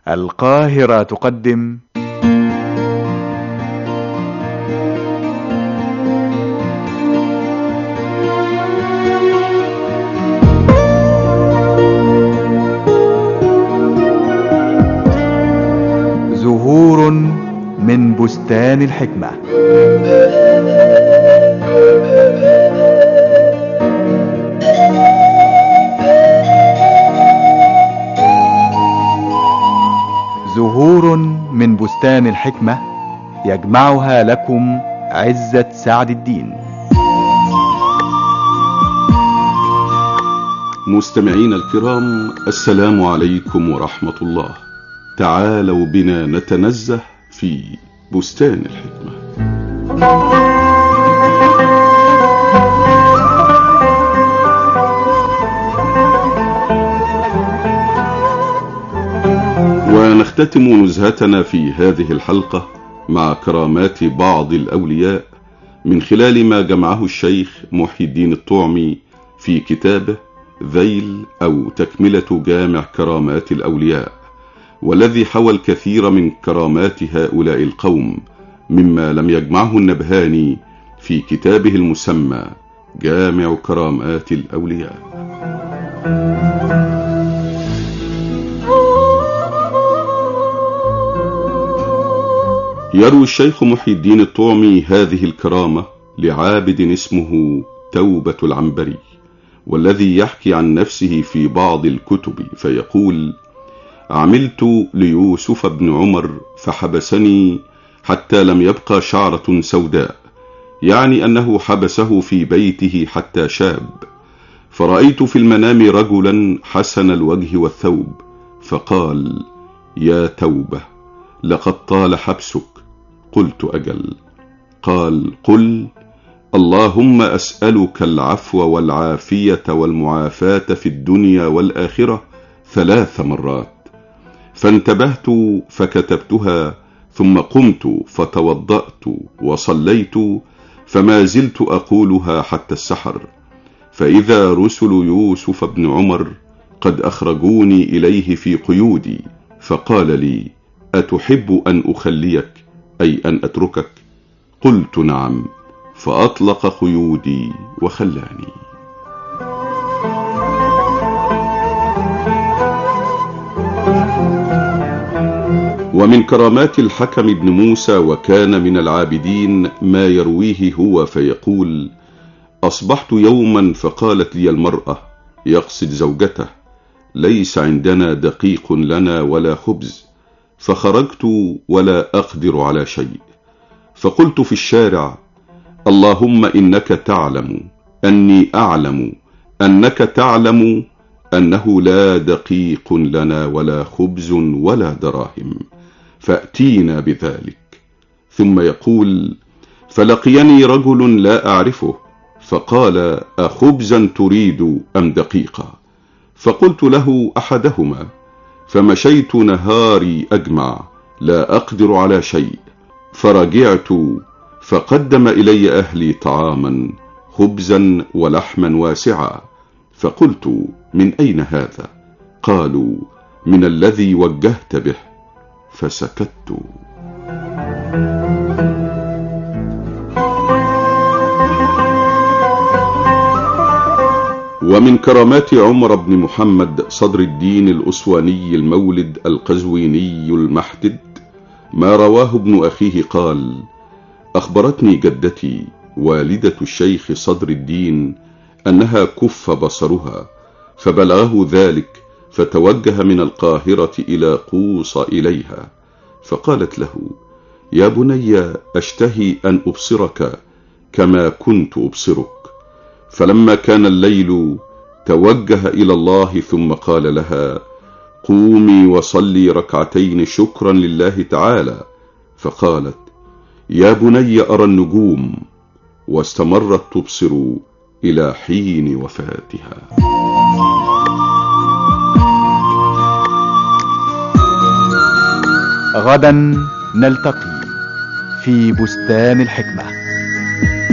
القاهرة تقدم زهور من بستان الحكمة. زهور من بستان الحكمة يجمعها لكم عزة سعد الدين. مستمعين الكرام، السلام عليكم ورحمة الله. تعالوا بنا نتنزه في بستان الحكمة. ونختتم نزهتنا في هذه الحلقة مع كرامات بعض الأولياء من خلال ما جمعه الشيخ محي الدين الطعمي في كتابه ذيل أو تكملة جامع كرامات الأولياء، والذي حوى الكثير من كرامات هؤلاء القوم مما لم يجمعه النبهاني في كتابه المسمى جامع كرامات الأولياء. يروي الشيخ محي الدين الطعمي هذه الكرامة لعابد اسمه توبة العنبري، والذي يحكي عن نفسه في بعض الكتب فيقول: عملت ليوسف بن عمر فحبسني حتى لم يبقى شعرة سوداء، يعني أنه حبسه في بيته حتى شاب. فرأيت في المنام رجلا حسن الوجه والثوب، فقال: يا توبة، لقد طال حبسك. قلت: أجل. قال: قل: اللهم أسألك العفو والعافية والمعافاة في الدنيا والآخرة 3 مرات. فانتبهت فكتبتها، ثم قمت فتوضأت وصليت، فما زلت أقولها حتى السحر، فإذا رسل يوسف بن عمر قد أخرجوني إليه في قيودي، فقال لي: أتحب أن أخليك، أي أن أتركك؟ قلت: نعم. فأطلق قيودي وخلاني. ومن كرامات الحكم بن موسى وكان من العابدين ما يرويه هو فيقول: أصبحت يوما فقالت لي المرأة، يقصد زوجته: ليس عندنا دقيق لنا ولا خبز. فخرجت ولا أقدر على شيء، فقلت في الشارع: اللهم إنك تعلم أني أعلم أنك تعلم أنه لا دقيق لنا ولا خبز ولا دراهم، فأتينا بذلك. ثم يقول: فلقيني رجل لا أعرفه، فقال: أخبزا تريد أم دقيقا؟ فقلت له: أحدهما. فمشيت نهاري أجمع لا أقدر على شيء، فرجعت فقدم إلي أهلي طعاما، خبزا ولحما واسعا. فقلت: من أين هذا؟ قالوا: من الذي وجهت به. فسكت. ومن كرامات عمر بن محمد صدر الدين الأسواني المولد القزويني المحتد ما رواه ابن أخيه قال: أخبرتني جدتي والدة الشيخ صدر الدين أنها كف بصرها، فبلغه ذلك فتوجه من القاهرة إلى قوص إليها، فقالت له: يا بني، أشتهي أن أبصرك كما كنت أبصرك. فلما كان الليل توجه إلى الله ثم قال لها: قومي وصلي ركعتين شكرا لله تعالى. فقالت: يا بني، أرى النجوم. واستمرت تبصر إلى حين وفاتها. غدا نلتقي في بستان الحكمة.